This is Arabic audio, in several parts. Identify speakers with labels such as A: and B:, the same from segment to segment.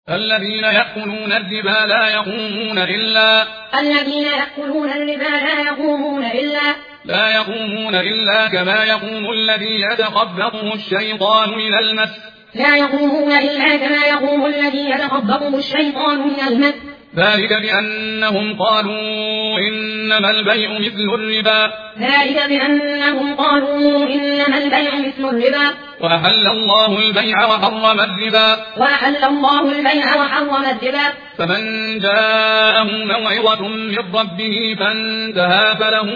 A: الذين يأكلون الربا لا يقومون إلا كما يقوم الذي يتخبطه الشيطان من المس ذلك بأنهم قالوا إنما البيع مثل الربا وأحل الله البيع وحرم الربا فمن جاءه موعظة من ربه فانتهى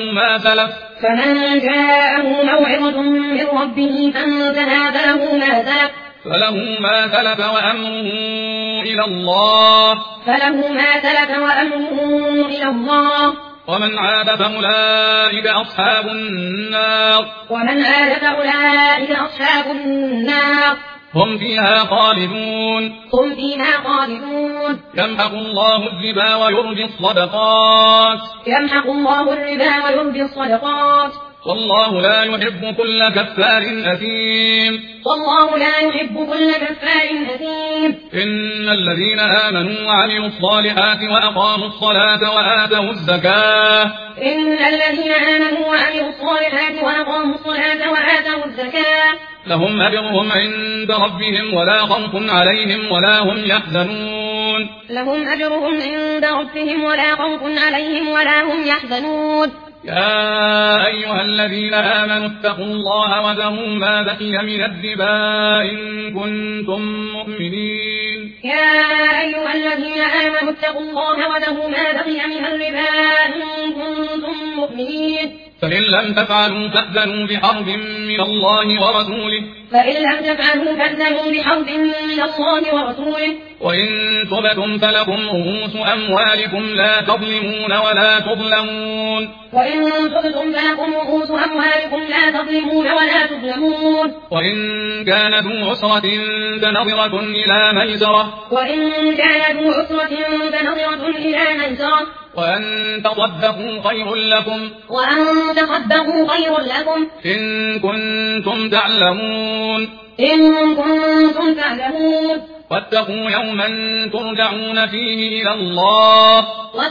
A: فله ما سلف وأمره إلى الله ومن عاد فأولئك أصحاب النار هم فيها خالدون يمحق الله الربا ويربي الصدقات والله لا يحب كل كفار أثيم إن الذين آمنوا وعملوا الصالحات وأقاموا الصلاة وآتوا الزكاة لهم أجرهم عند ربهم ولا خوف عليهم ولا هم يحزنون يا أيها الذين آمنوا اتقوا الله وذروا ما بقي من الربا إن كنتم مؤمنين فإن لم تفعلوا فأذنوا بحرب من الله ورسوله وإن تبتم فلكم رؤوس أموالكم لا تظلمون ولا تظلمون وإن كان ذو عسرة فنظرة إلى ميسرة وأن تصدقوا خير لكم إن كنتم تعلمون واتقوا يوما ترجعون فيه إلى الله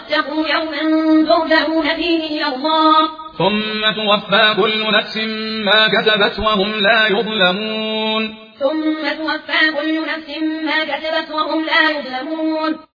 A: ثم توفى كل نفس ما كسبت وهم لا يظلمون